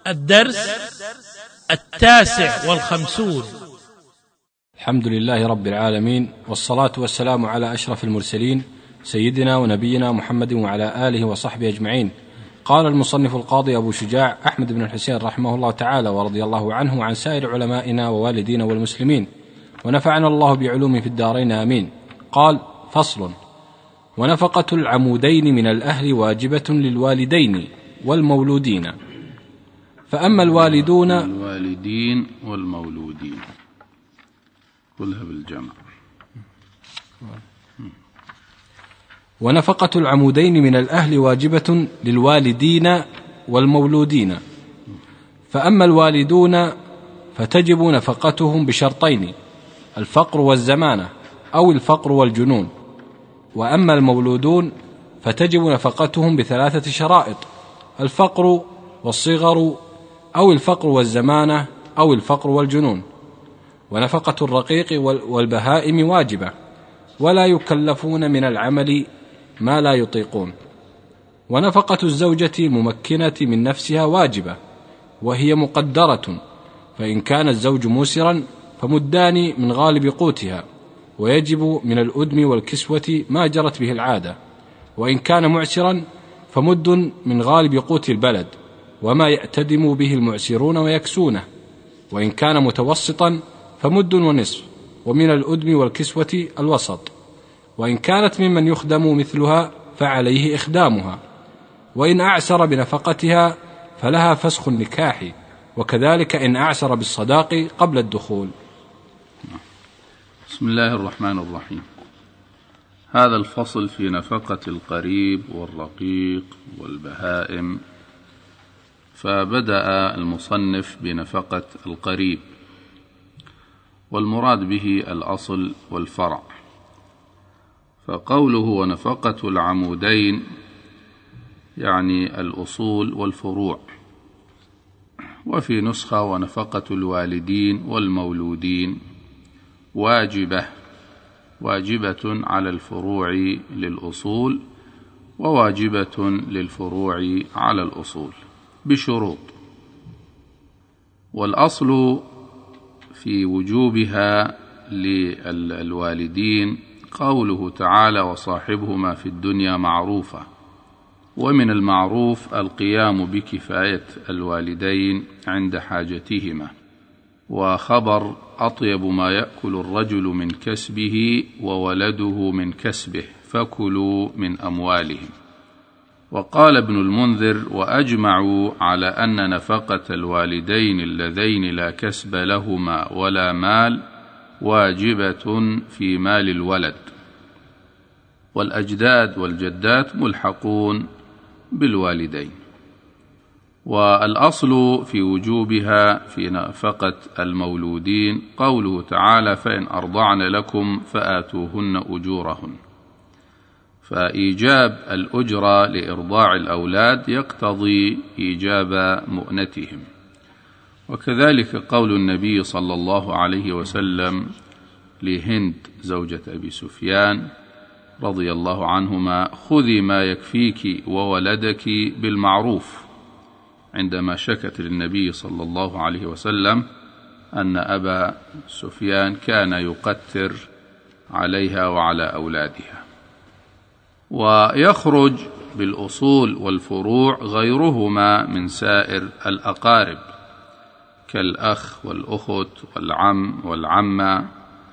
الدرس 59. الحمد لله رب العالمين، والصلاة والسلام على أشرف المرسلين سيدنا ونبينا محمد وعلى آله وصحبه أجمعين. قال المصنف القاضي أبو شجاع أحمد بن الحسين رحمه الله تعالى ورضي الله عنه وعن سائر علمائنا ووالدينا والمسلمين، ونفعنا الله بعلوم في الدارين آمين. قال: فصل: ونفقة العمودين من الأهل واجبة للوالدين والمولودين، فأما الوالدين والمولودين كلها بالجمع. ونفقة العمودين من الأهل واجبة للوالدين والمولودين، فأما الوالدون فتجب نفقتهم بشرطين: الفقر والزمانة أو الفقر والجنون. وأما المولودون فتجب نفقتهم بثلاثة شرائط: الفقر والصغر أو الفقر والزمانة أو الفقر والجنون. ونفقة الرقيق والبهائم واجبة، ولا يكلفون من العمل ما لا يطيقون. ونفقة الزوجة الممكنة من نفسها واجبة، وهي مقدرة، فإن كان الزوج موسرا فمدان من غالب قوتها، ويجب من الأدم والكسوة ما جرت به العادة. وإن كان معسرا فمد من غالب قوت البلد، وما يأتدم به المعسرون ويكسونه. وإن كان متوسطا فمد ونصف، ومن الأدم والكسوة الوسط. وإن كانت ممن يخدم مثلها فعليه إخدامها. وإن أعسر بنفقتها فلها فسخ النكاح، وكذلك إن أعسر بالصداق قبل الدخول. بسم الله الرحمن الرحيم. هذا الفصل في نفقة القريب والرقيق والبهائم. فبدأ المصنف بنفقة القريب، والمراد به الأصل والفرع. فقوله ونفقة العمودين يعني الأصول والفروع. وفي نسخة ونفقة الوالدين والمولودين واجبة على الفروع للأصول، وواجبة للفروع على الأصول بشروط. والأصل في وجوبها للوالدين قوله تعالى: وصاحبهما في الدنيا معروفا. ومن المعروف القيام بكفاية الوالدين عند حاجتهما. وخبر: أطيب ما يأكل الرجل من كسبه وولده من كسبه فكلوا من أموالهم. وقال ابن المنذر: وأجمعوا على أن نفقة الوالدين اللذين لا كسب لهما ولا مال واجبة في مال الولد. والأجداد والجدات ملحقون بالوالدين. والأصل في وجوبها في نفقة المولودين قوله تعالى: فإن أرضعن لكم فآتوهن أجورهن. فإيجاب الأجرة لإرضاع الأولاد يقتضي إيجاب مؤنتهم. وكذلك قول النبي صلى الله عليه وسلم لهند زوجة أبي سفيان رضي الله عنهما: خذي ما يكفيك وولدك بالمعروف، عندما شكت للنبي صلى الله عليه وسلم أن أبا سفيان كان يقتر عليها وعلى أولادها. ويخرج بالأصول والفروع غيرهما من سائر الأقارب كالأخ والأخت والعم والعمة.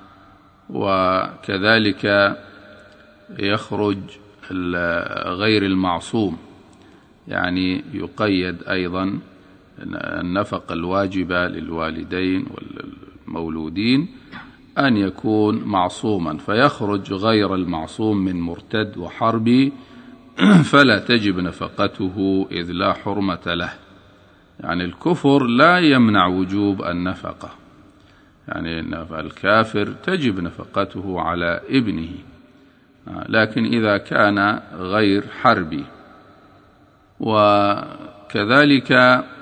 وكذلك يخرج غير المعصوم، يعني يقيد أيضا النفقة الواجبة للوالدين والمولودين أن يكون معصوما، فيخرج غير المعصوم من مرتد وحربي فلا تجب نفقته إذ لا حرمة له. يعني الكفر لا يمنع وجوب النفقة، يعني الكافر تجب نفقته على ابنه، لكن إذا كان غير حربي. وكذلك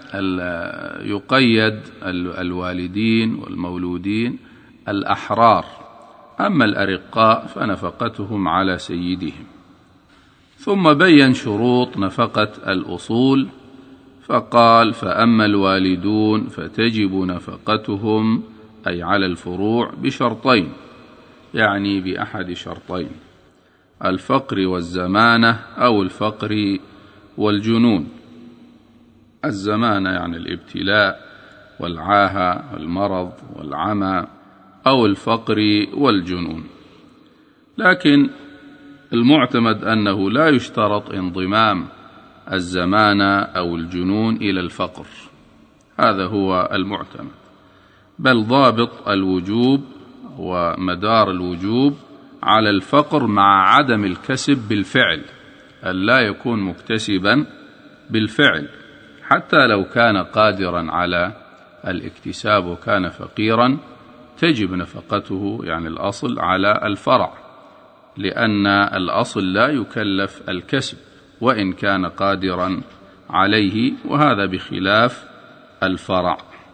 يقيد الوالدين والمولودين الأحرار، أما الأرقاء فنفقتهم على سيدهم. ثم بين شروط نفقة الأصول، فقال: فأما الوالدون فتجب نفقتهم أي على الفروع بشرطين، يعني بأحد شرطين: الفقر والزمانة أو الفقر والجنون. الزمانة يعني الابتلاء والعاهة والمرض والعمى، أو الفقر والجنون. لكن المعتمد أنه لا يشترط انضمام الزمانة أو الجنون إلى الفقر، هذا هو المعتمد، بل ضابط الوجوب ومدار الوجوب على الفقر مع عدم الكسب بالفعل، ألا يكون مكتسبا بالفعل، حتى لو كان قادرا على الاكتساب وكان فقيرا تجب نفقته، يعني الأصل على الفرع، لأن الأصل لا يكلف الكسب وإن كان قادرا عليه، وهذا بخلاف الفرع.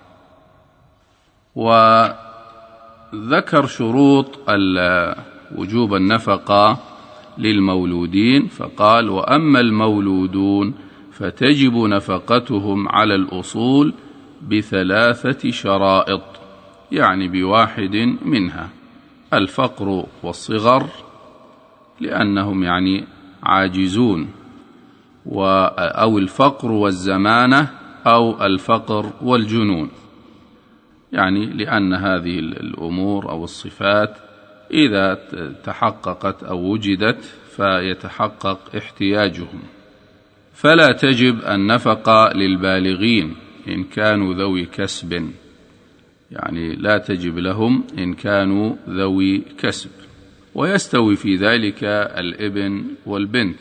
وذكر شروط وجوب النفقة للمولودين فقال: وأما المولودون فتجب نفقتهم على الأصول ب3 شرائط، يعني بواحد منها: الفقر والصغر لأنهم يعني عاجزون، أو الفقر والزمانة، أو الفقر والجنون، يعني لأن هذه الأمور أو الصفات إذا تحققت أو وجدت فيتحقق احتياجهم. فلا تجب النفقة للبالغين إن كانوا ذوي كسب، يعني لا تجب لهم إن كانوا ذوي كسب، ويستوي في ذلك الابن والبنت،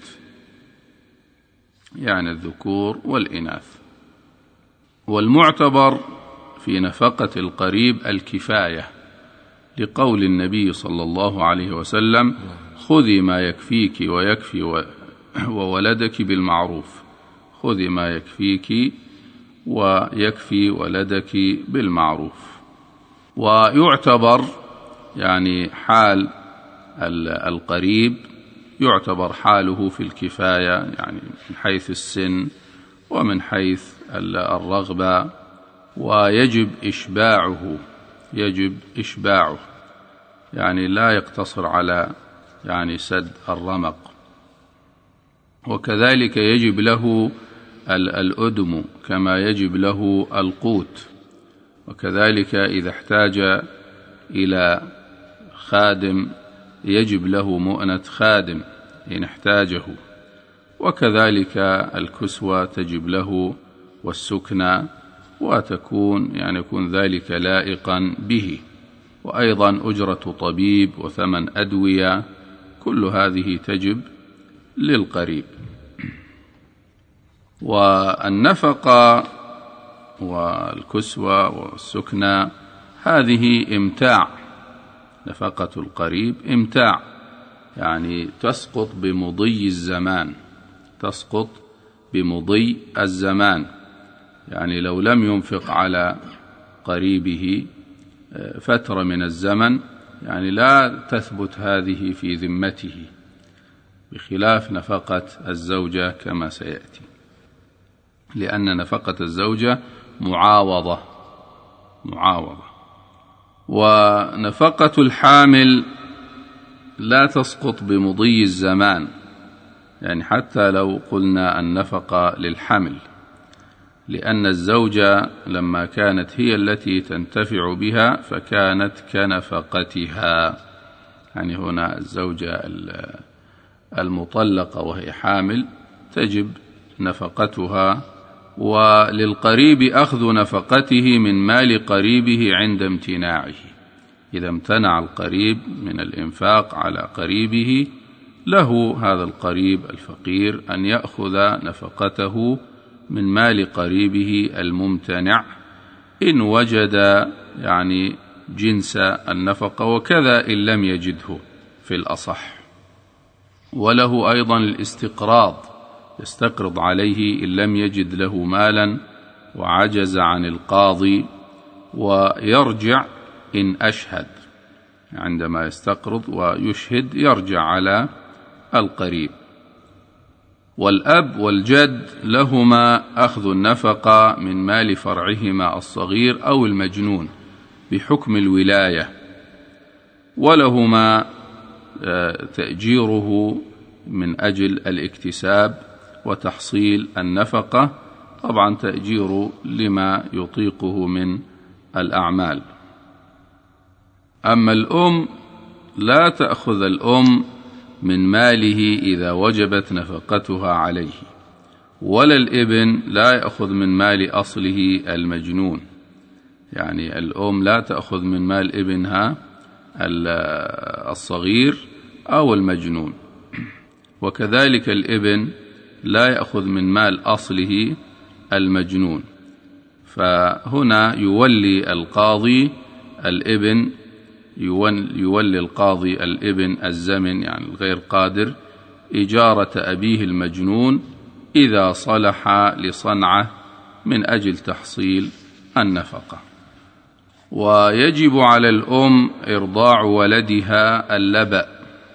يعني الذكور والإناث. والمعتبر في نفقة القريب الكفاية، لقول النبي صلى الله عليه وسلم: خذي ما يكفيك ويكفي وولدك بالمعروف، خذي ما يكفيك ويكفي ولدك بالمعروف. ويعتبر يعني حال القريب يعتبر حاله في الكفاية، يعني من حيث السن ومن حيث الرغبة، ويجب إشباعه، يعني لا يقتصر على يعني سد الرمق. وكذلك يجب له الأدم كما يجب له القوت، وكذلك إذا احتاج إلى خادم يجب له مؤنة خادم إن احتاجه، وكذلك الكسوة تجب له والسكنى، وتكون يعني يكون ذلك لائقا به، وأيضا أجرة طبيب وثمن أدوية، كل هذه تجب للقريب. والنفقة والكسوة والسكنى هذه إمتاع، نفقة القريب إمتاع، يعني تسقط بمضي الزمان، يعني لو لم ينفق على قريبه فترة من الزمن يعني لا تثبت هذه في ذمته، بخلاف نفقة الزوجة كما سيأتي، لأن نفقة الزوجة معاوضة. ونفقة الحامل لا تسقط بمضي الزمان، يعني حتى لو قلنا النفقة للحمل، لأن الزوجة لما كانت هي التي تنتفع بها فكانت كنفقتها، يعني هنا الزوجة المطلقة وهي حامل تجب نفقتها. وللقريب أخذ نفقته من مال قريبه عند امتناعه، إذا امتنع القريب من الإنفاق على قريبه له هذا القريب الفقير أن يأخذ نفقته من مال قريبه الممتنع إن وجد يعني جنس النفقة، وكذا إن لم يجده في الأصح. وله أيضا الاستقراض، يستقرض عليه إن لم يجد له مالا وعجز عن القاضي، ويرجع إن أشهد، عندما يستقرض ويشهد يرجع على القريب. والأب والجد لهما أخذ النفقة من مال فرعهما الصغير أو المجنون بحكم الولاية، ولهما تأجيره من أجل الاكتساب وتحصيل النفقة، طبعا تأجير لما يطيقه من الأعمال. أما الأم لا تأخذ الأم من ماله إذا وجبت نفقتها عليه، ولا الابن لا يأخذ من مال أصله المجنون، يعني الأم لا تأخذ من مال ابنها الصغير أو المجنون، وكذلك الابن لا يأخذ من مال أصله المجنون. فهنا يولي القاضي الابن، يولي القاضي الابن الزمن يعني الغير قادر إجارة أبيه المجنون إذا صلح لصنعه من أجل تحصيل النفقة. ويجب على الأم إرضاع ولدها اللبأ.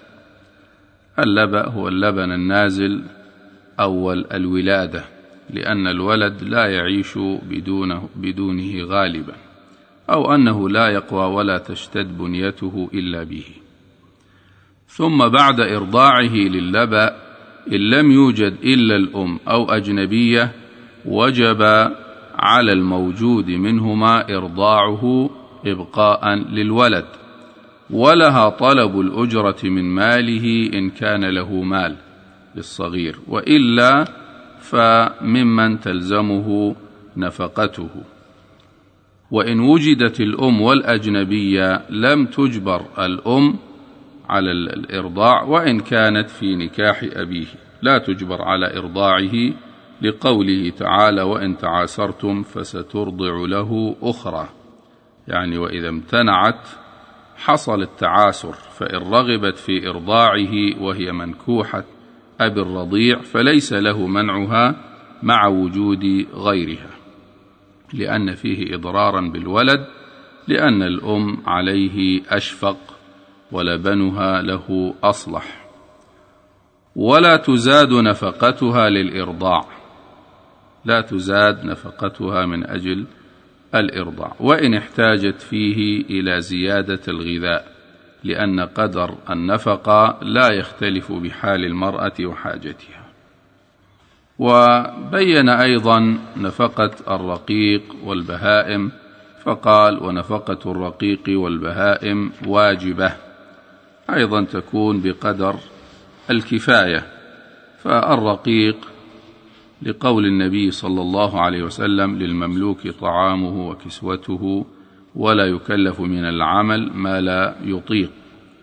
اللبأ هو اللبن النازل أول الولادة، لأن الولد لا يعيش بدونه غالبا، أو أنه لا يقوى ولا تشتد بنيته إلا به. ثم بعد إرضاعه للبأ إن لم يوجد إلا الأم أو أجنبية وجب على الموجود منهما إرضاعه إبقاء للولد، ولها طلب الأجرة من ماله إن كان له مال للصغير، وإلا فممن تلزمه نفقته. وإن وجدت الأم والأجنبية لم تجبر الأم على الإرضاع، وإن كانت في نكاح أبيه لا تجبر على إرضاعه، لقوله تعالى: وإن تعاسرتم فسترضع له أخرى، يعني وإذا امتنعت حصل التعاسر، فإن رغبت في إرضاعه وهي منكوحة أبي الرضيع فليس له منعها مع وجود غيرها، لأن فيه إضرارا بالولد، لأن الأم عليه أشفق ولبنها له أصلح. ولا تزاد نفقتها للإرضاع، لا تزاد نفقتها من أجل الإرضاع، وإن احتاجت فيه إلى زيادة الغذاء، لأن قدر النفقة لا يختلف بحال المرأة وحاجتها. وبين أيضا نفقة الرقيق والبهائم، فقال: ونفقة الرقيق والبهائم واجبة، أيضا تكون بقدر الكفاية. فالرقيق لقول النبي صلى الله عليه وسلم: للمملوك طعامه وكسوته ولا يكلف من العمل ما لا يطيق،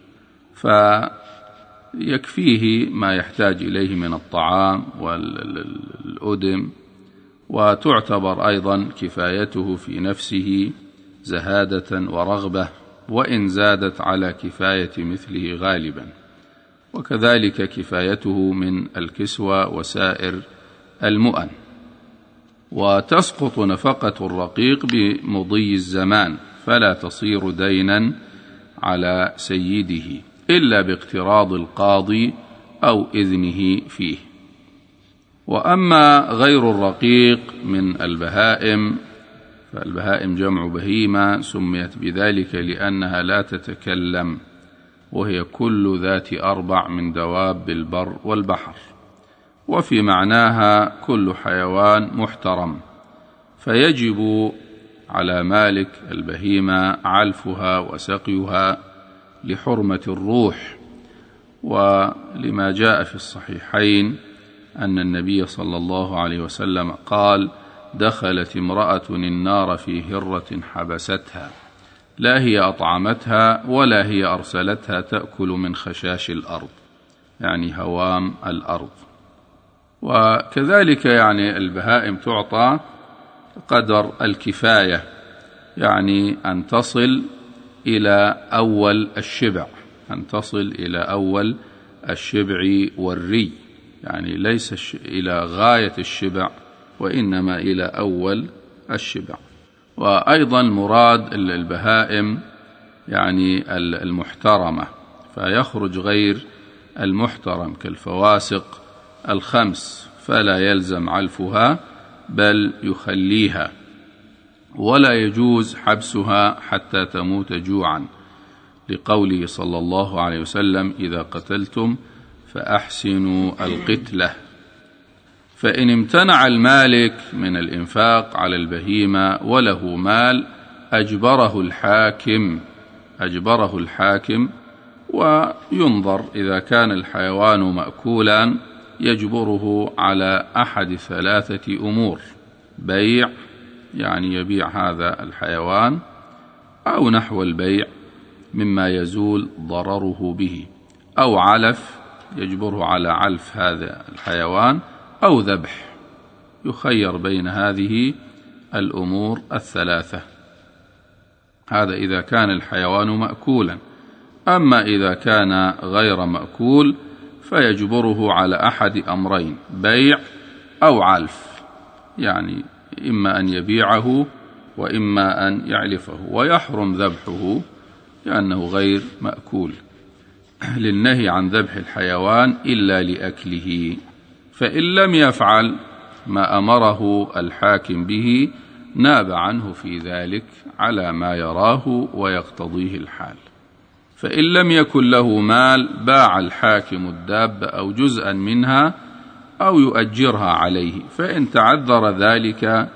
فيكفيه ما يحتاج إليه من الطعام والأدم، وتعتبر أيضا كفايته في نفسه زهادة ورغبة، وإن زادت على كفاية مثله غالبا، وكذلك كفايته من الكسوة وسائر المؤن. وتسقط نفقة الرقيق بمضي الزمان، فلا تصير دينا على سيده إلا باقتراض القاضي أو إذنه فيه. وأما غير الرقيق من البهائم، فالبهائم جمع بهيمة، سميت بذلك لأنها لا تتكلم، وهي كل ذات أربع من دواب البر والبحر، وفي معناها كل حيوان محترم، فيجب على مالك البهيمة علفها وسقيها لحرمة الروح، ولما جاء في الصحيحين أن النبي صلى الله عليه وسلم قال: دخلت امرأة النار في هرة حبستها، لا هي أطعمتها ولا هي أرسلتها تأكل من خشاش الأرض، يعني هوام الأرض. وكذلك يعني البهائم تعطى قدر الكفاية، يعني أن تصل إلى أول الشبع، أن تصل إلى أول الشبع والري، يعني ليس إلى غاية الشبع، وإنما إلى أول الشبع. وأيضا مراد البهائم يعني المحترمة، فيخرج غير المحترم كالفواسق الخمس فلا يلزم علفها بل يخليها، ولا يجوز حبسها حتى تموت جوعا، لقوله صلى الله عليه وسلم: إذا قتلتم فأحسنوا القتلة. فإن امتنع المالك من الإنفاق على البهيمة وله مال أجبره الحاكم، وينظر إذا كان الحيوان مأكولا يجبره على أحد 3 أمور: بيع، يعني يبيع هذا الحيوان، أو نحو البيع مما يزول ضرره به، أو علف يجبره على علف هذا الحيوان، أو ذبح. يخير بين هذه الأمور 3. هذا إذا كان الحيوان مأكولا. أما إذا كان غير مأكول فيجبره على أحد أمرين: بيع أو علف، يعني إما أن يبيعه وإما أن يعلفه، ويحرم ذبحه لأنه غير مأكول، للنهي عن ذبح الحيوان إلا لأكله. فإن لم يفعل ما أمره الحاكم به ناب عنه في ذلك على ما يراه ويقتضيه الحال. فإن لم يكن له مال باع الحاكم الدابة أو جزءا منها أو يؤجرها عليه، فإن تعذر ذلك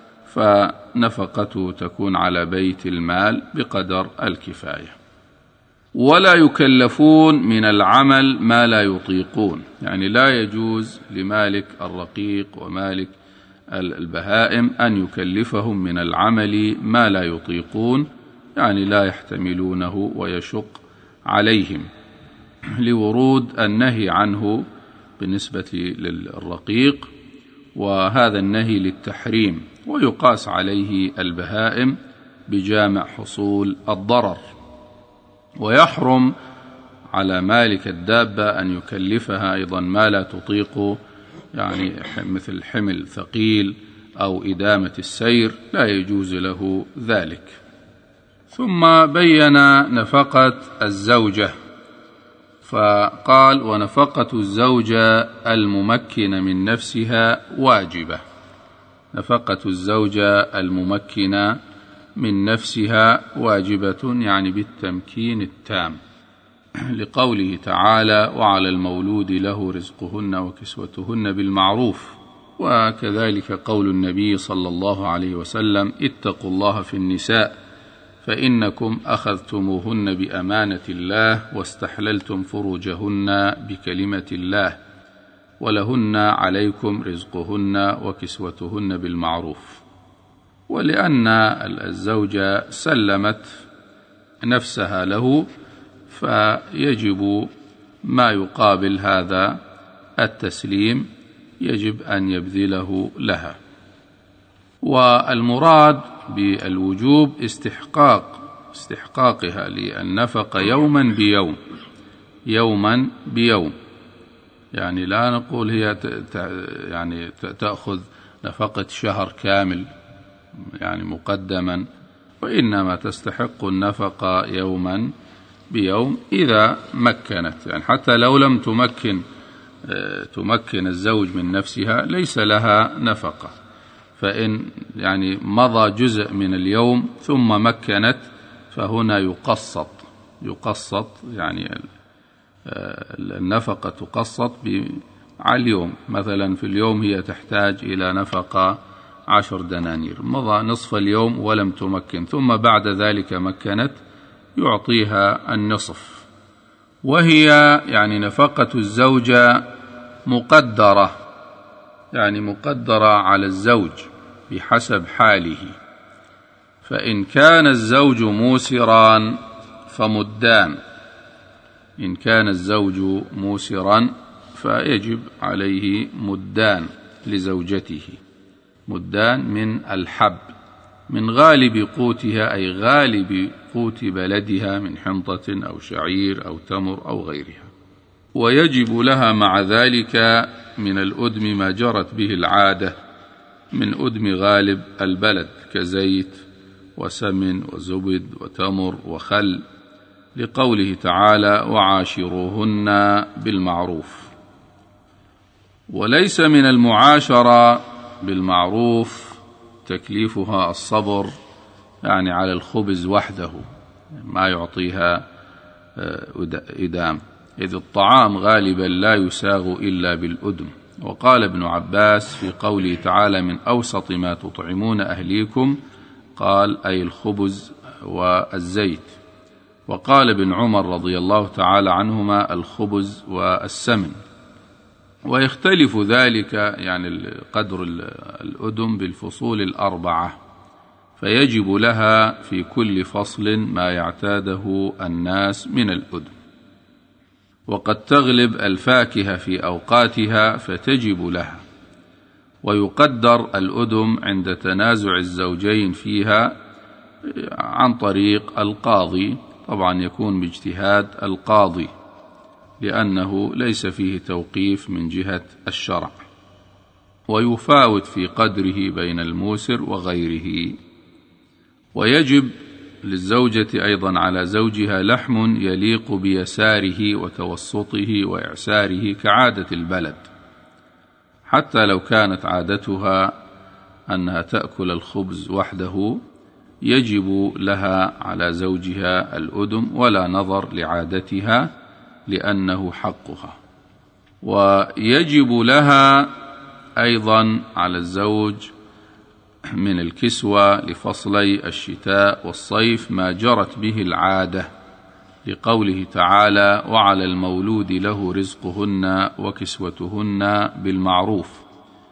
فنفقته تكون على بيت المال بقدر الكفاية. ولا يكلفون من العمل ما لا يطيقون، يعني لا يجوز لمالك الرقيق ومالك البهائم أن يكلفهم من العمل ما لا يطيقون، يعني لا يحتملونه ويشق عليهم، لورود النهي عنه بالنسبة للرقيق، وهذا النهي للتحريم، ويقاس عليه البهائم بجامع حصول الضرر. ويحرم على مالك الدابة أن يكلفها أيضا ما لا تطيق، يعني مثل حمل ثقيل أو إدامة السير، لا يجوز له ذلك. ثم بين نفقة الزوجة فقال: ونفقة الزوجة الممكنة من نفسها واجبة. نفقة الزوجة الممكنة من نفسها واجبة، يعني بالتمكين التام، لقوله تعالى: وعلى المولود له رزقهن وكسوتهن بالمعروف. وكذلك قول النبي صلى الله عليه وسلم: اتقوا الله في النساء فإنكم أخذتموهن بأمانة الله واستحللتم فروجهن بكلمة الله، ولهن عليكم رزقهن وكسوتهن بالمعروف. ولأن الزوجة سلمت نفسها له فيجب ما يقابل هذا التسليم، يجب أن يبذله لها. والمراد بالوجوب استحقاقها للنفقة يوما بيوم، يعني لا نقول هي يعني تأخذ نفقة شهر كامل يعني مقدما، وإنما تستحق النفقة يوما بيوم إذا مكنت، يعني حتى لو لم تمكن الزوج من نفسها ليس لها نفقة. فإن يعني مضى جزء من اليوم ثم مكنت فهنا يقسط يعني النفقة تقسط على اليوم. مثلا في اليوم هي تحتاج إلى نفقة 10 دنانير، مضى نصف اليوم ولم تمكن، ثم بعد ذلك مكنت، يعطيها النصف. وهي يعني نفقة الزوجة مقدرة، يعني مقدرة على الزوج بحسب حاله. فإن كان الزوج موسرا فمدان، إن كان الزوج موسرا فيجب عليه مدان لزوجته، مدان من الحب، من غالب قوتها، أي غالب قوت بلدها، من حنطة أو شعير أو تمر أو غيرها. ويجب لها مع ذلك من الأدم ما جرت به العادة من أدم غالب البلد، كزيت وسمن وزبد وتمر وخل، لقوله تعالى: وعاشروهن بالمعروف. وليس من المعاشرة بالمعروف تكليفها الصبر يعني على الخبز وحده، ما يعطيها إدام، إذ الطعام غالبا لا يساغ إلا بالأدم. وقال ابن عباس في قوله تعالى: من أوسط ما تطعمون أهليكم، قال أي الخبز والزيت. وقال ابن عمر رضي الله تعالى عنهما: الخبز والسمن. ويختلف ذلك يعني قدر الأدم بالفصول الأربعة، فيجب لها في كل فصل ما يعتاده الناس من الأدم. وقد تغلب الفاكهة في أوقاتها فتجب لها، ويقدر الأدم عند تنازع الزوجين فيها عن طريق القاضي، طبعا يكون باجتهاد القاضي لأنه ليس فيه توقيف من جهة الشرع، ويفاوت في قدره بين الموسر وغيره. ويجب للزوجة أيضا على زوجها لحم يليق بيساره وتوسطه وإعساره كعادة البلد، حتى لو كانت عادتها أنها تأكل الخبز وحده يجب لها على زوجها الأدم ولا نظر لعادتها لأنه حقها. ويجب لها أيضا على الزوج من الكسوة لفصلي الشتاء والصيف ما جرت به العادة، لقوله تعالى: وعلى المولود له رزقهن وكسوتهن بالمعروف.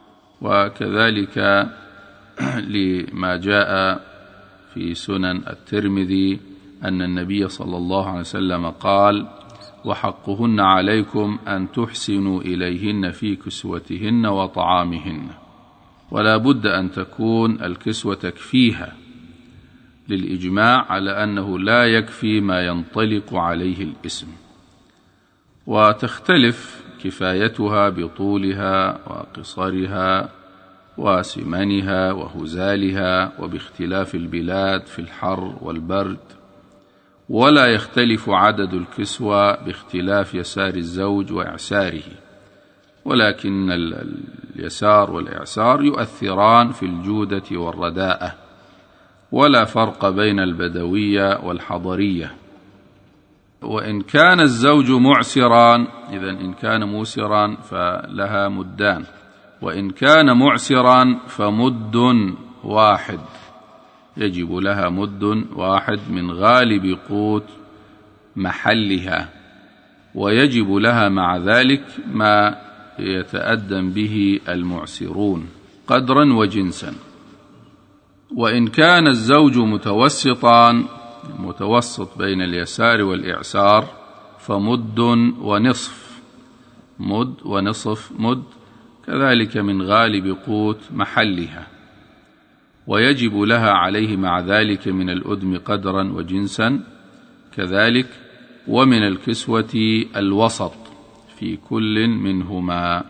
وكذلك لما جاء في سنن الترمذي أن النبي صلى الله عليه وسلم قال: وحقهن عليكم أن تحسنوا إليهن في كسوتهن وطعامهن. ولا بد أن تكون الكسوة تكفيها، للإجماع على أنه لا يكفي ما ينطلق عليه الاسم، وتختلف كفايتها بطولها وقصرها وسمنها وهزالها وباختلاف البلاد في الحر والبرد. ولا يختلف عدد الكسوة باختلاف يسار الزوج وإعساره، ولكن اليسار والإعسار يؤثران في الجودة والرداءة، ولا فرق بين البدوية والحضرية. وإن كان الزوج معسرا، إذن إن كان موسرا فلها مدان، وإن كان معسرا فمد واحد، يجب لها مد واحد من غالب قوت محلها، ويجب لها مع ذلك ما يتأدم به المعسرون قدرا وجنسا. وإن كان الزوج متوسط بين اليسار والإعسار فمد ونصف، مد ونصف مد، كذلك من غالب قوت محلها، ويجب لها عليه مع ذلك من الأدم قدرا وجنسا كذلك، ومن الكسوة الوسط في كل منهما.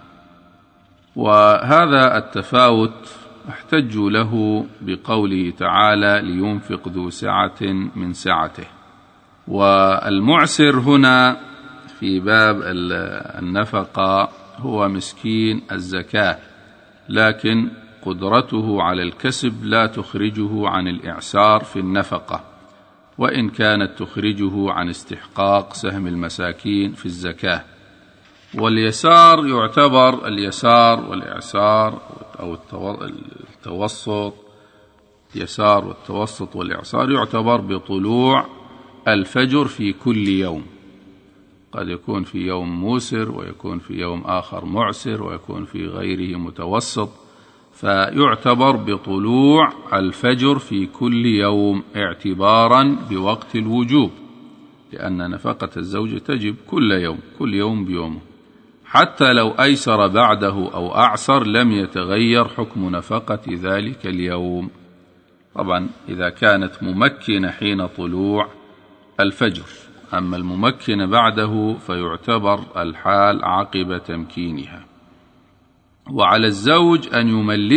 وهذا التفاوت احتج له بقوله تعالى: لينفق ذو سعة من سعته. والمعسر هنا في باب النفقة هو مسكين الزكاة، لكن قدرته على الكسب لا تخرجه عن الإعسار في النفقة، وإن كانت تخرجه عن استحقاق سهم المساكين في الزكاة. واليسار يعتبر اليسار والإعسار أو التوسط، اليسار والتوسط والإعسار يعتبر بطلوع الفجر في كل يوم، قد يكون في يوم موسر ويكون في يوم آخر معسر ويكون في غيره متوسط، فيعتبر بطلوع الفجر في كل يوم اعتبارا بوقت الوجوب، لأن نفقة الزوج تجب كل يوم، كل يوم بيومه، حتى لو أيسر بعده أو أعسر لم يتغير حكم نفقة ذلك اليوم، طبعا إذا كانت ممكنة حين طلوع الفجر. أما الممكن بعده فيعتبر الحال عقب تمكينها. وعلى الزوج أن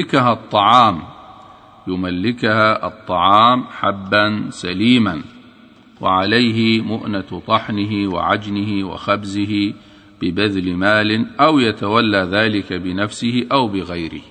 يملكها الطعام حبا سليما، وعليه مؤنة طحنه وعجنه وخبزه ببذل مال أو يتولى ذلك بنفسه أو بغيره.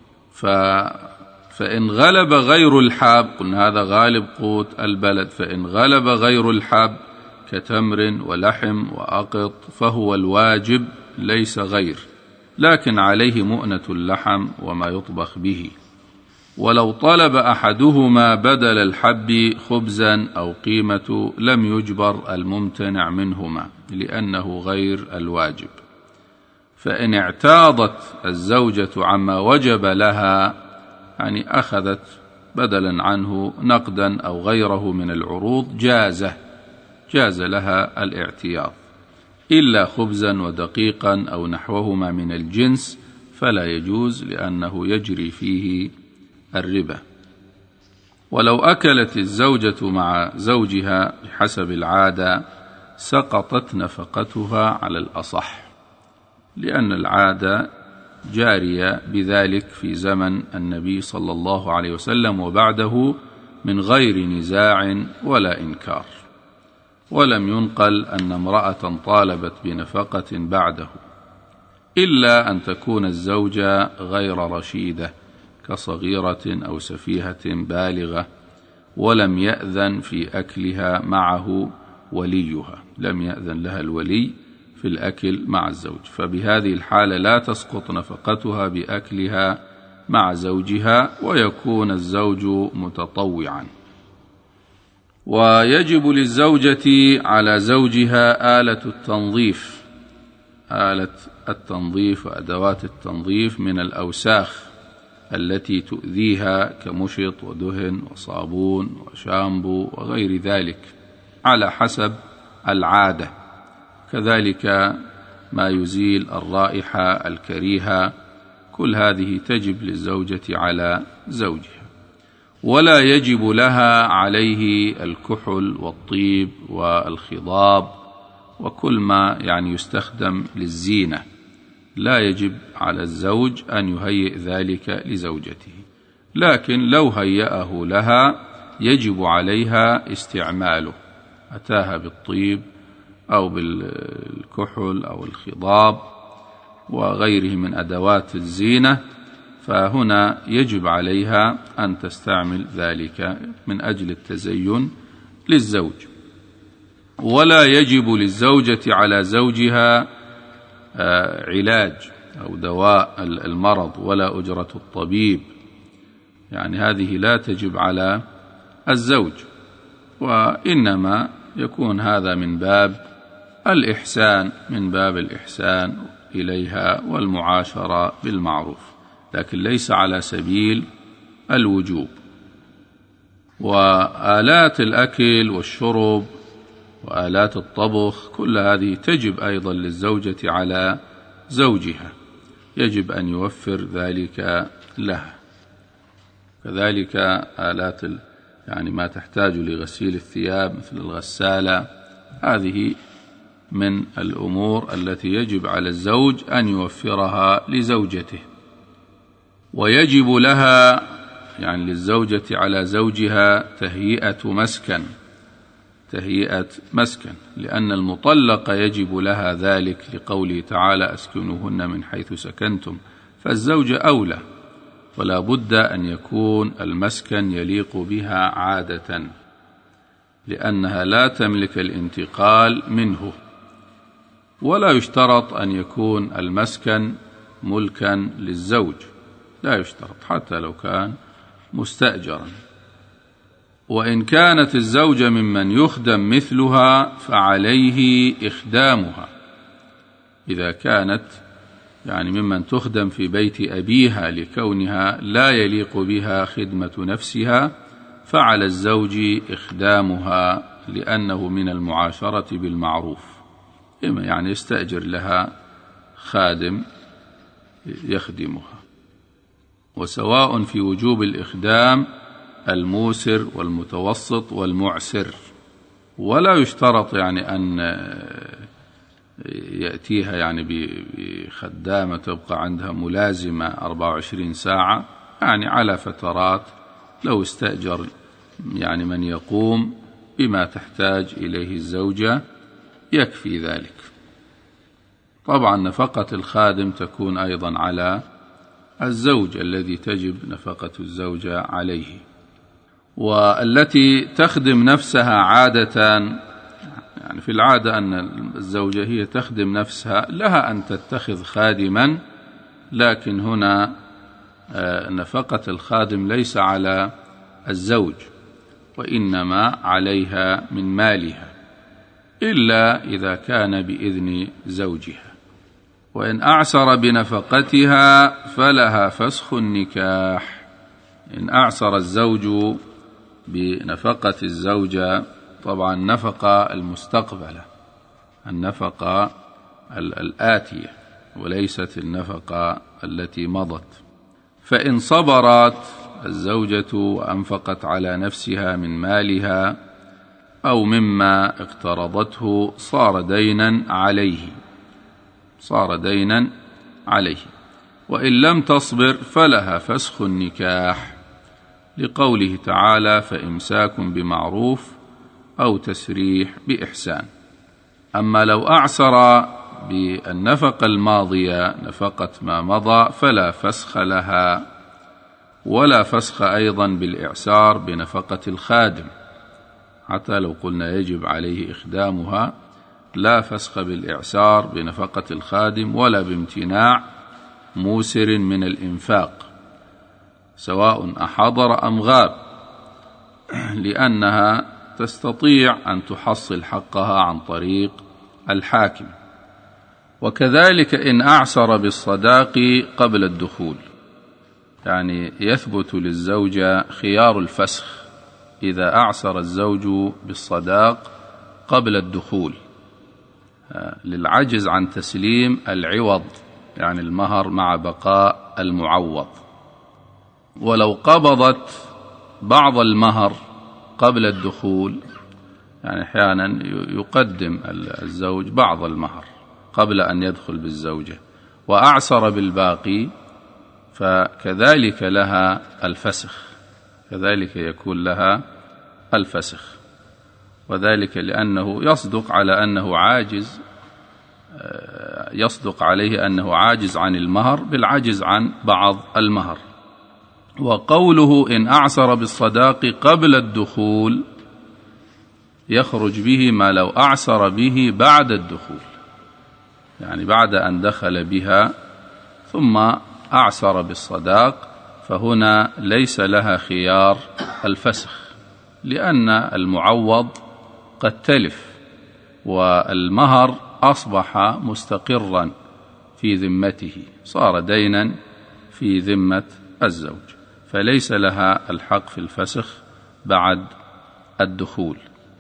فإن غلب غير الحاب، قلنا هذا غالب قوت البلد، فإن غلب غير الحاب كتمر ولحم وأقط فهو الواجب ليس غير، لكن عليه مؤنة اللحم وما يطبخ به. ولو طلب أحدهما بدل الحب خبزا أو قيمة لم يجبر الممتنع منهما لأنه غير الواجب. فإن اعتاضت الزوجة عما وجب لها، يعني أخذت بدلا عنه نقدا أو غيره من العروض، جاز لها الاعتياض، إلا خبزا ودقيقا أو نحوهما من الجنس فلا يجوز لأنه يجري فيه الربا. ولو أكلت الزوجة مع زوجها بحسب العادة سقطت نفقتها على الأصح، لأن العادة جارية بذلك في زمن النبي صلى الله عليه وسلم وبعده من غير نزاع ولا إنكار، ولم ينقل أن امرأة طالبت بنفقة بعده، إلا أن تكون الزوجة غير رشيدة كصغيرة أو سفيهة بالغة ولم يأذن في أكلها معه وليها، لم يأذن لها الولي في الأكل مع الزوج، فبهذه الحالة لا تسقط نفقتها بأكلها مع زوجها ويكون الزوج متطوعا. ويجب للزوجة على زوجها آلة التنظيف وأدوات التنظيف من الأوساخ التي تؤذيها كمشط ودهن وصابون وشامبو وغير ذلك على حسب العادة، كذلك ما يزيل الرائحة الكريهة، كل هذه تجب للزوجة على زوجها. ولا يجب لها عليه الكحل والطيب والخضاب وكل ما يعني يستخدم للزينة، لا يجب على الزوج أن يهيئ ذلك لزوجته، لكن لو هيأه لها يجب عليها استعماله، أتاها بالطيب أو بالكحل أو الخضاب وغيره من أدوات الزينة، فهنا يجب عليها أن تستعمل ذلك من أجل التزين للزوج. ولا يجب للزوجة على زوجها علاج أو دواء المرض ولا أجرة الطبيب، يعني هذه لا تجب على الزوج، وإنما يكون هذا من باب الإحسان إليها والمعاشرة بالمعروف، لكن ليس على سبيل الوجوب. وآلات الأكل والشرب وآلات الطبخ كل هذه تجب أيضا للزوجة على زوجها، يجب أن يوفر ذلك لها. كذلك آلات يعني ما تحتاج لغسيل الثياب مثل الغسالة، هذه من الأمور التي يجب على الزوج أن يوفرها لزوجته. ويجب لها يعني للزوجة على زوجها تهيئة مسكن، لأن المطلقة يجب لها ذلك لقوله تعالى أسكنوهن من حيث سكنتم، فالزوجة أولى، ولا بد أن يكون المسكن يليق بها عادة، لأنها لا تملك الانتقال منه. ولا يشترط أن يكون المسكن ملكا للزوج، لا يشترط حتى لو كان مستأجرا. وإن كانت الزوجة ممن يخدم مثلها فعليه إخدامها، إذا كانت يعني ممن تخدم في بيت أبيها لكونها لا يليق بها خدمة نفسها فعلى الزوج إخدامها، لأنه من المعاشرة بالمعروف، يعني يستأجر لها خادم يخدمها. وسواء في وجوب الإخدام الموسر والمتوسط والمعسر، ولا يشترط يعني أن يأتيها يعني بخدامة تبقى عندها ملازمة 24 ساعة، يعني على فترات، لو استأجر يعني من يقوم بما تحتاج إليه الزوجة يكفي ذلك. طبعا نفقة الخادم تكون أيضا على الزوج الذي تجب نفقة الزوجة عليه. والتي تخدم نفسها عادة، يعني في العادة أن الزوجة هي تخدم نفسها، لها أن تتخذ خادما، لكن هنا نفقة الخادم ليس على الزوج، وإنما عليها من مالها، إلا إذا كان بإذن زوجها. وإن أعسر بنفقتها فلها فسخ النكاح. إن أعسر الزوج بنفقة الزوجة، طبعا النفقة المستقبلة، النفقة الآتية، وليست النفقة التي مضت. فإن صبرت الزوجة وأنفقت على نفسها من مالها أو مما اقترضته صار دينا عليه، صار دينا عليه. وإن لم تصبر فلها فسخ النكاح، لقوله تعالى: فإمساك بمعروف أو تسريح بإحسان. أما لو أعسر بالنفقة الماضية، نفقة ما مضى، فلا فسخ لها، ولا فسخ أيضا بالإعسار بنفقة الخادم، حتى لو قلنا يجب عليه إخدامها، لا فسخ بالإعسار بنفقة الخادم ولا بامتناع موسر من الإنفاق، سواء أحضر أم غاب، لأنها تستطيع أن تحصل حقها عن طريق الحاكم. وكذلك إن أعسر بالصداق قبل الدخول، يعني يثبت للزوجة خيار الفسخ إذا أعسر الزوج بالصداق قبل الدخول، للعجز عن تسليم العوض، يعني المهر مع بقاء المعوض. ولو قبضت بعض المهر قبل الدخول، يعني أحيانا يقدم الزوج بعض المهر قبل أن يدخل بالزوجة وأعسر بالباقي، فكذلك لها الفسخ، كذلك يكون لها الفسخ، وذلك لأنه يصدق على أنه عاجز، يصدق عليه أنه عاجز عن المهر بالعجز عن بعض المهر. وقوله إن أعسر بالصداق قبل الدخول يخرج به ما لو أعسر به بعد الدخول، يعني بعد أن دخل بها ثم أعسر بالصداق، فهنا ليس لها خيار الفسخ، لأن المعوض قد تلف والمهر أصبح مستقرا في ذمته، صار دينا في ذمة الزوج، فليس لها الحق في الفسخ بعد الدخول.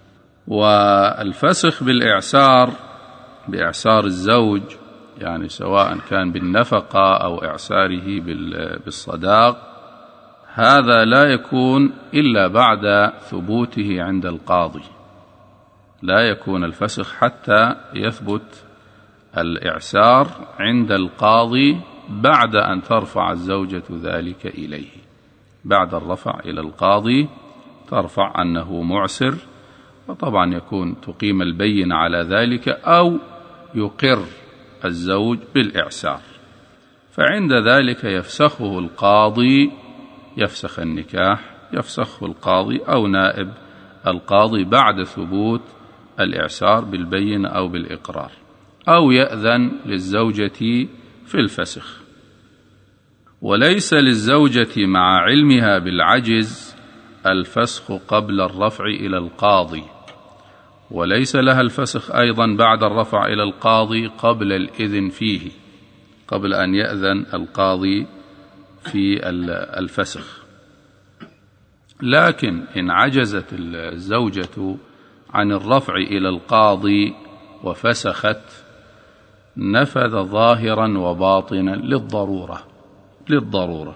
والفسخ بالإعسار، بإعسار الزوج، يعني سواء كان بالنفقة أو إعساره بالصداق، هذا لا يكون إلا بعد ثبوته عند القاضي، لا يكون الفسخ حتى يثبت الإعسار عند القاضي بعد أن ترفع الزوجة ذلك إليه، بعد الرفع إلى القاضي ترفع أنه معسر، وطبعا يكون تقيم البينة على ذلك أو يقر الزوج بالإعسار، فعند ذلك يفسخه القاضي، يفسخ النكاح، يفسخه القاضي أو نائب القاضي بعد ثبوت الإعسار بالبينة أو بالإقرار، أو يأذن للزوجة في الفسخ. وليس للزوجة مع علمها بالعجز الفسخ قبل الرفع إلى القاضي، وليس لها الفسخ أيضا بعد الرفع إلى القاضي قبل الإذن فيه، قبل أن يأذن القاضي في الفسخ. لكن إن عجزت الزوجة عن الرفع إلى القاضي وفسخت، نفذ ظاهرا وباطنا للضرورة.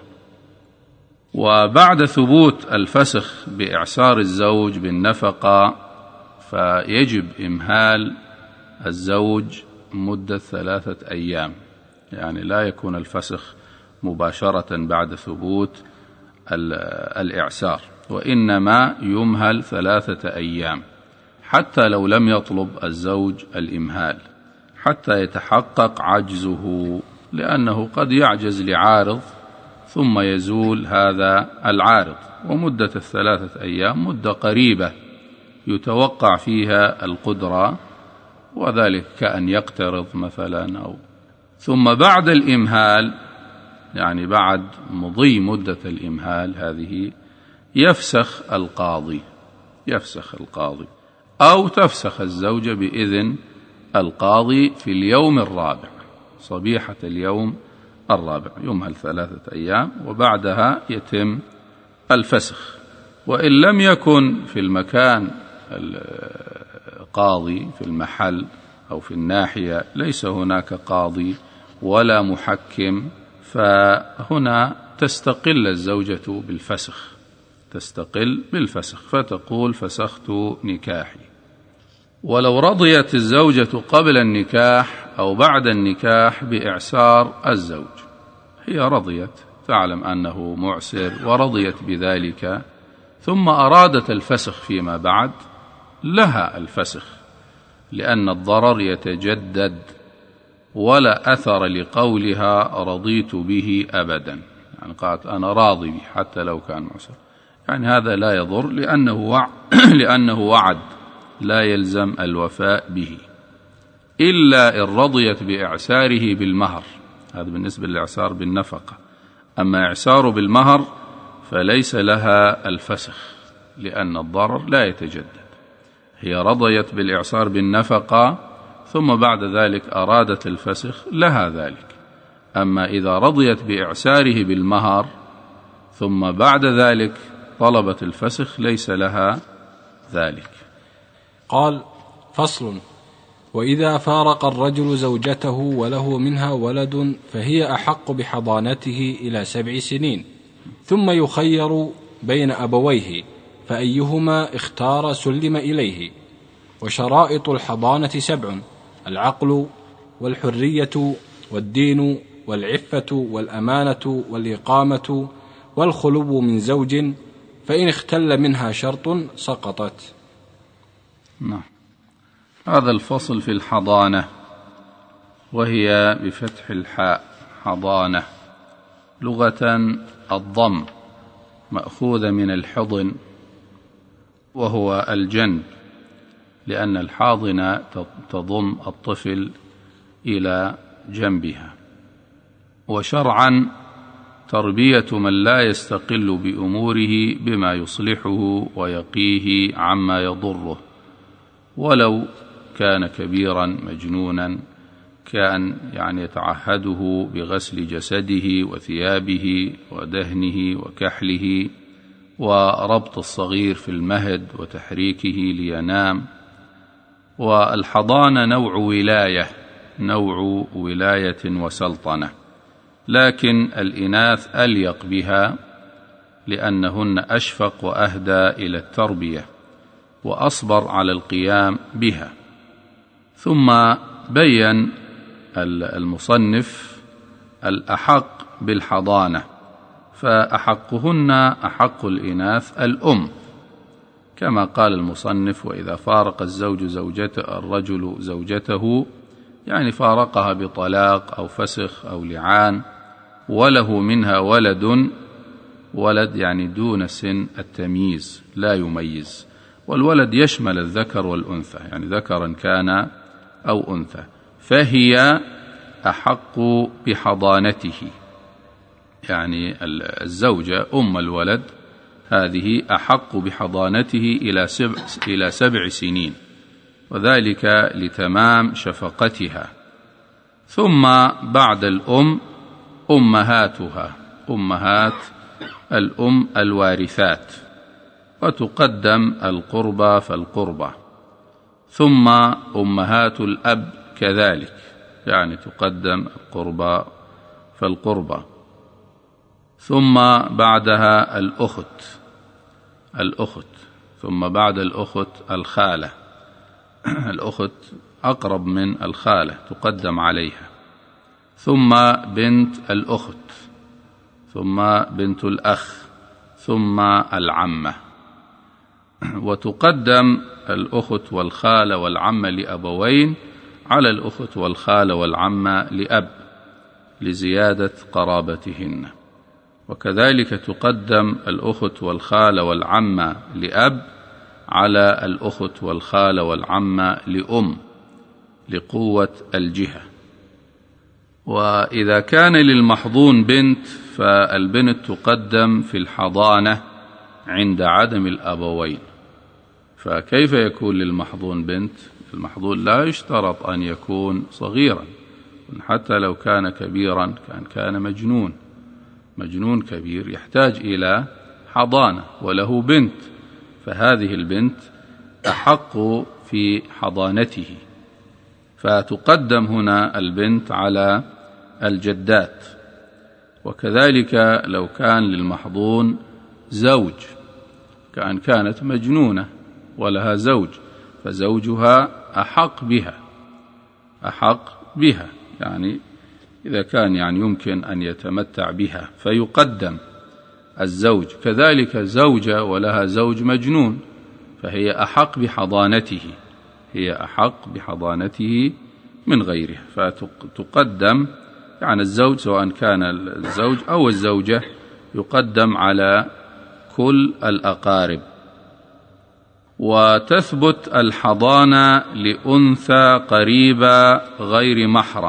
وبعد ثبوت الفسخ بإعسار الزوج بالنفقة، فيجب إمهال الزوج مدة 3 أيام، يعني لا يكون الفسخ مباشرة بعد ثبوت الإعسار، وإنما يمهل 3 أيام، حتى لو لم يطلب الزوج الإمهال، حتى يتحقق عجزه، لأنه قد يعجز لعارض ثم يزول هذا العارض. ومدة 3 أيام مدة قريبة يتوقع فيها القدرة، وذلك كأن يقترض مثلا ثم بعد الإمهال، يعني بعد مضي مدة الإمهال هذه، يفسخ القاضي أو تفسخ الزوجة بإذن القاضي في اليوم الرابع، صبيحة اليوم الرابع، يمهل 3 أيام وبعدها يتم الفسخ. وإن لم يكن في المكان القاضي، في المحل أو في الناحية ليس هناك قاضي ولا محكم، فهنا تستقل الزوجة بالفسخ، فتقول فسخت نكاحي. ولو رضيت الزوجة قبل النكاح أو بعد النكاح بإعسار الزوج، هي رضيت، تعلم أنه معسر ورضيت بذلك، ثم أرادت الفسخ فيما بعد، لها الفسخ، لأن الضرر يتجدد، ولا أثر لقولها رضيت به أبدا، يعني قالت أنا راضي به حتى لو كان معسر، يعني هذا لا يضر، لأنه وعد لا يلزم الوفاء به، إلا إن رضيت بإعساره بالمهر، هذا بالنسبة للإعسار بالنفقة. أما إعسار بالمهر فليس لها الفسخ، لأن الضرر لا يتجدد. هي رضيت بالإعسار بالنفقة ثم بعد ذلك أرادت الفسخ، لها ذلك. أما إذا رضيت بإعساره بالمهر ثم بعد ذلك طلبت الفسخ ليس لها ذلك. قال: فصل: وإذا فارق الرجل زوجته وله منها ولد فهي أحق بحضانته إلى 7 سنين، ثم يخير بين أبويه، فأيهما اختار سلم إليه. وشرائط الحضانة 7: العقل والحرية والدين والعفة والأمانة والإقامة والخلو من زوج، فإن اختل منها شرط سقطت. نعم. هذا الفصل في الحضانة، وهي بفتح الحاء حضانة، لغة الضم، مأخوذة من الحضن وهو الجنب، لأن الحاضنة تضم الطفل إلى جنبها. وشرعا تربية من لا يستقل بأموره بما يصلحه ويقيه عما يضره، ولو كان كبيرا مجنونا، كان يعني يتعهده بغسل جسده وثيابه ودهنه وكحله، وربط الصغير في المهد وتحريكه لينام. والحضانة نوع ولاية وسلطنة، لكن الإناث أليق بها، لأنهن أشفق وأهدى إلى التربية وأصبر على القيام بها. ثم بين المصنف الأحق بالحضانة، فأحقهن أحق الإناث الأم، كما قال المصنف: وإذا فارق الرجل زوجته، يعني فارقها بطلاق أو فسخ أو لعان، وله منها ولد يعني دون سن التمييز، لا يميز، والولد يشمل الذكر والأنثى، يعني ذكرا كان أو أنثى، فهي أحق بحضانته، يعني الزوجة أم الولد هذه أحق بحضانته إلى 7 سنين، وذلك لتمام شفقتها. ثم بعد الأم أمهاتها، أمهات الأم الوارثات، وتقدم القربى فالقربى. ثم أمهات الأب كذلك، يعني تقدم القربى فالقربى. ثم بعدها الأخت، ثم بعد الأخت الخالة، الأخت أقرب من الخالة تقدم عليها. ثم بنت الأخت، ثم بنت الأخ، ثم العمة. وتقدم الأخت والخالة والعمة لأبوين على الأخت والخالة والعمة لأب لزيادة قرابتهن، وكذلك تقدم الأخت والخالة والعمة لأب على الأخت والخالة والعمة لأم لقوة الجهة. وإذا كان للمحضون بنت فالبنت تقدم في الحضانة عند عدم الأبوين. فكيف يكون للمحضون بنت؟ المحضون لا يشترط أن يكون صغيرا، حتى لو كان كبيرا كان مجنون كبير يحتاج إلى حضانة وله بنت، فهذه البنت أحق في حضانته، فتقدم هنا البنت على الجدات. وكذلك لو كان للمحضون زوج، كانت مجنونة ولها زوج، فزوجها أحق بها يعني إذا كان يمكن أن يتمتع بها فيقدم الزوج. كذلك زوجة ولها زوج مجنون فهي أحق بحضانته من غيرها، فتقدم الزوج سواء كان الزوج أو الزوجة يقدم على كل الأقارب. وتثبت الحضانة لأنثى قريبة غير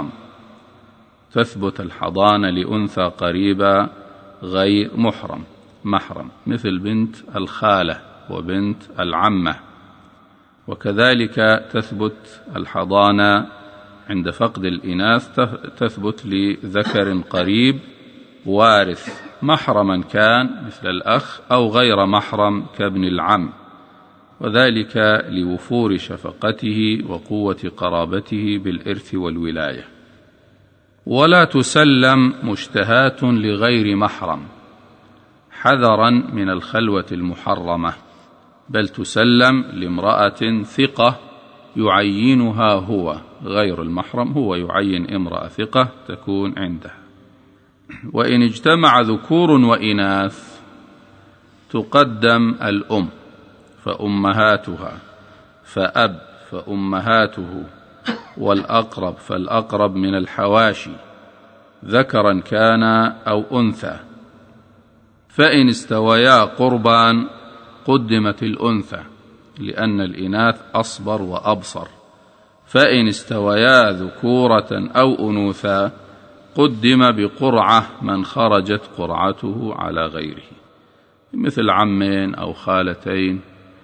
محرم مثل بنت الخالة وبنت العمة. وكذلك تثبت الحضانة عند فقد الإناث، تثبت لذكر قريب وارث محرما كان مثل الأخ أو غير محرم كابن العم، وذلك لوفور شفقته وقوة قرابته بالإرث والولاية. ولا تسلم مشتهاة لغير محرم حذرا من الخلوة المحرمة، بل تسلم لامرأة ثقة يعينها هو، غير المحرم هو يعين امرأة ثقة تكون عنده. وإن اجتمع ذكور وإناث تقدم الأم فأمهاتها، فأب فأمهاته، والأقرب فالأقرب من الحواشي ذكرا كان أو أنثى. فإن استويا قربان قدمت الأنثى لأن الإناث أصبر وأبصر، فإن استويا ذكورة أو أنوثا قدم بقرعة من خرجت قرعته على غيره، مثل عمين أو خالتين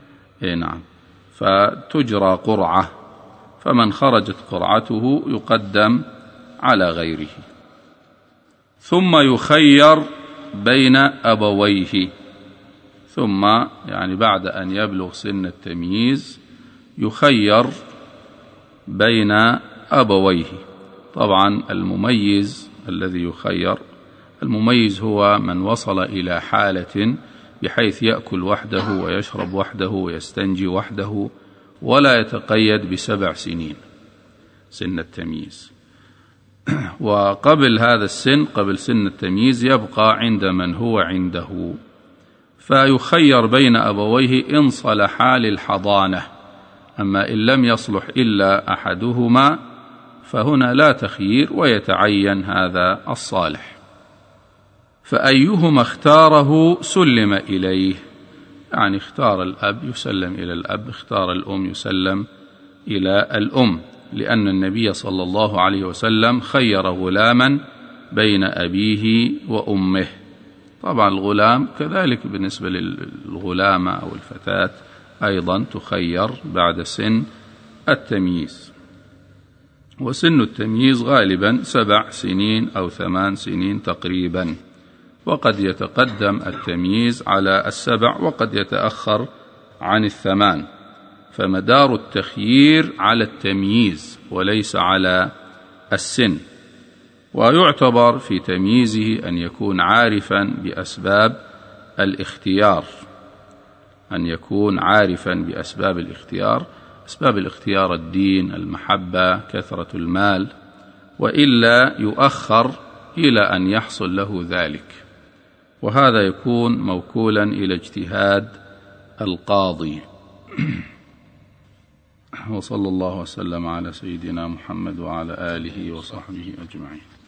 فتجرى قرعة، فمن خرجت قرعته يقدم على غيره. ثم يخير بين أبويه، ثم بعد أن يبلغ سن التمييز يخير بين أبويه. طبعا المميز الذي يخير، المميز هو من وصل إلى حالة بحيث يأكل وحده ويشرب وحده ويستنجي وحده ولا يتقيد ب7 سنين سن التمييز. وقبل هذا السن، قبل سن التمييز، يبقى عند من هو عنده، فيخير بين أبويه إن صلحا للحضانة. أما إن لم يصلح إلا أحدهما فهنا لا تخيير ويتعين هذا الصالح. فأيهما اختاره سلم إليه، اختار الأب يسلم إلى الأب، اختار الأم يسلم إلى الأم، لأن النبي صلى الله عليه وسلم خير غلاما بين أبيه وأمه. طبعا الغلام كذلك بالنسبة للغلامة أو الفتاة أيضا تخير بعد سن التمييز. وسن التمييز غالبا 7 سنين أو 8 سنين تقريبا، وقد يتقدم التمييز على 7 وقد يتأخر عن 8، فمدار التخيير على التمييز وليس على السن. ويعتبر في تمييزه أن يكون عارفا بأسباب الاختيار، أسباب الاختيار الدين، المحبة، كثرة المال، وإلا يؤخر إلى أن يحصل له ذلك، وهذا يكون موكولا إلى اجتهاد القاضي. وصلى الله وسلم على سيدنا محمد وعلى آله وصحبه أجمعين.